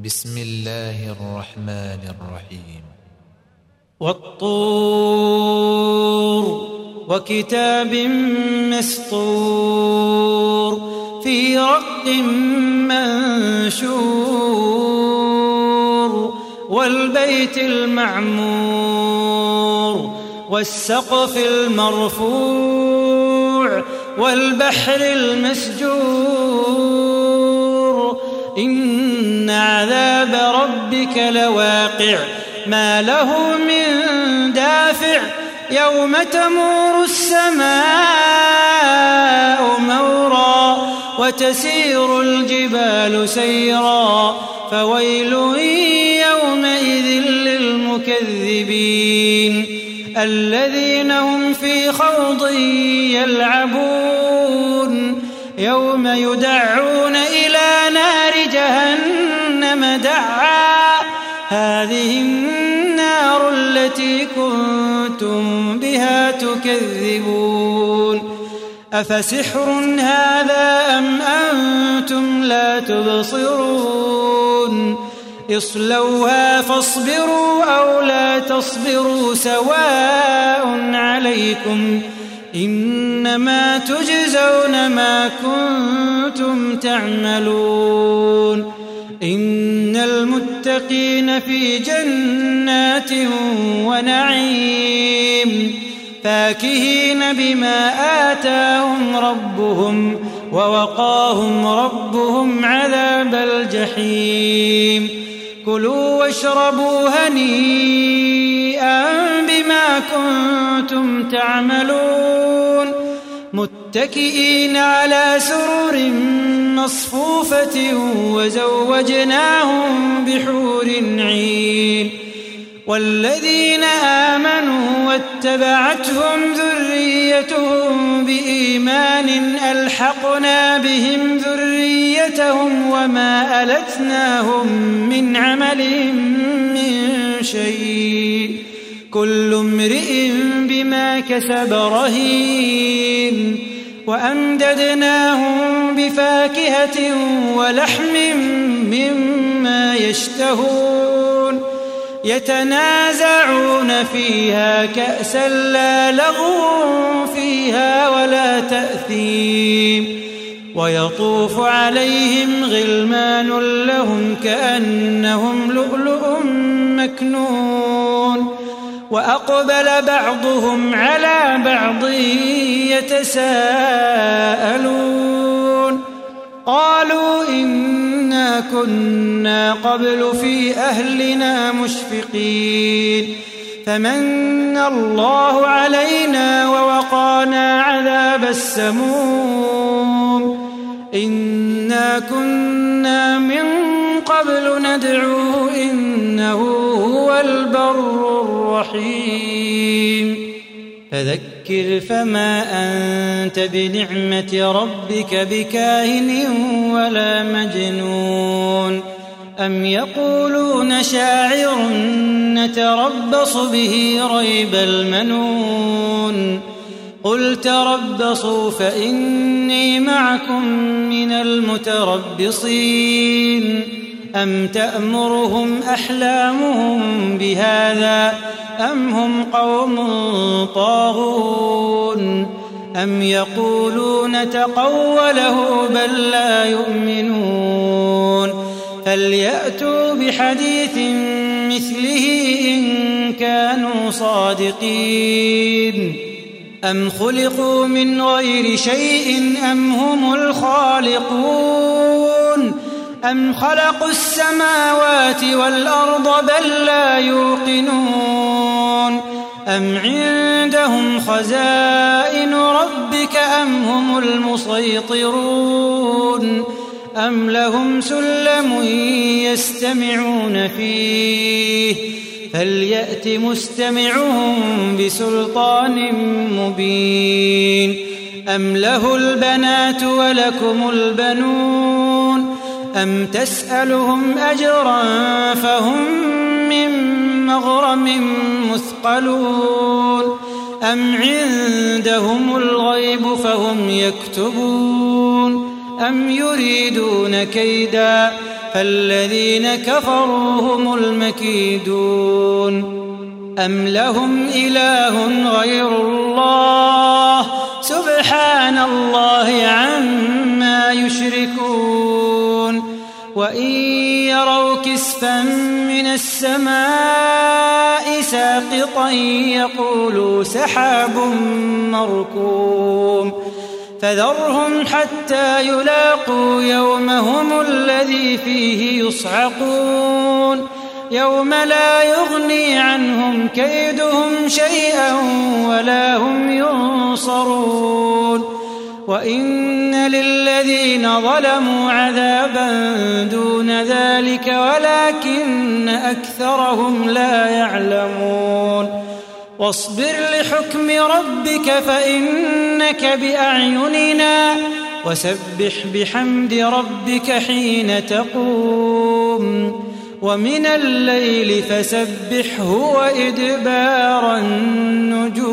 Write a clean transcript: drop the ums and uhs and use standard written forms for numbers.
بسم الله الرحمن الرحيم. والطور وكتاب مسطور في رق منشور والبيت المعمور والسقف المرفوع والبحر المسجور إن عذاب ربك لواقع ما له من دافع يوم تمور السماء مورا وتسير الجبال سيرا فويل يومئذ للمكذبين الذين هم في خوض يلعبون يوم يدعون إلى نار جهنم دعا هذه النار التي كنتم بها تكذبون أفسحر هذا أم أنتم لا تبصرون اصلوها فاصبروا أو لا تصبروا سواء عليكم إنما تجزون ما كنتم تعملون إن المتقين في جنات ونعيم فاكهين بما آتاهم ربهم ووقاهم ربهم عذاب الجحيم كلوا واشربوا هنيئا بما كنتم تعملون متكئين على سرر مصفوفة وزوجناهم بحور عين والذين آمنوا واتبعتهم ذريتهم بإيمان ألحقنا بهم ذريتهم وما ألتناهم من عملهم من شيء كل امرئ بما كسب رهين وأمددناهم بفاكهة ولحم مما يشتهون يتنازعون فيها كأسا لا لغو فيها ولا تأثيم ويطوف عليهم غلمان لهم كأنهم لؤلؤ مكنون وأقبل بعضهم على بعض يتساءلون قالوا إنا كنا قبل في أهلنا مشفقين فمن الله علينا ووقانا عذاب السموم إنا كنا من قبل ندعوه إنه هو البر الرحيم فذكر فما أنت بنعمة ربك بكاهن ولا مجنون أم يقولون شاعر نتربص به ريب المنون قل تربصوا فإني معكم من المتربصين أم تأمرهم أحلامهم بهذا أم هم قوم طاغون أم يقولون تقوله بل لا يؤمنون فليأتوا بحديث مثله إن كانوا صادقين أم خلقوا من غير شيء أم هم الخالقون أم خلقوا السماوات والأرض بل لا يوقنون أم عندهم خزائن ربك أم هم المسيطرون أم لهم سلم يستمعون فيه فليأت مستمعهم بسلطان مبين أم له البنات ولكم البنون أم تسألهم أجرا فهم من مغرم مثقلون أم عندهم الغيب فهم يكتبون أم يريدون كيدا فالذين كفروا هم المكيدون أم لهم إله غير الله سبحان الله عما يشركون وإن يروا كسفا من السماء ساقطا يقولوا سحاب مركوم فذرهم حتى يلاقوا يومهم الذي فيه يصعقون يوم لا يغني عنهم كيدهم شيئا ولا هم ينصرون وإن للذين ظلموا عذابا دون ذلك ولكن أكثرهم لا يعلمون واصبر لحكم ربك فإنك بأعيننا وسبح بحمد ربك حين تقوم ومن الليل فسبحه وإدبار النجوم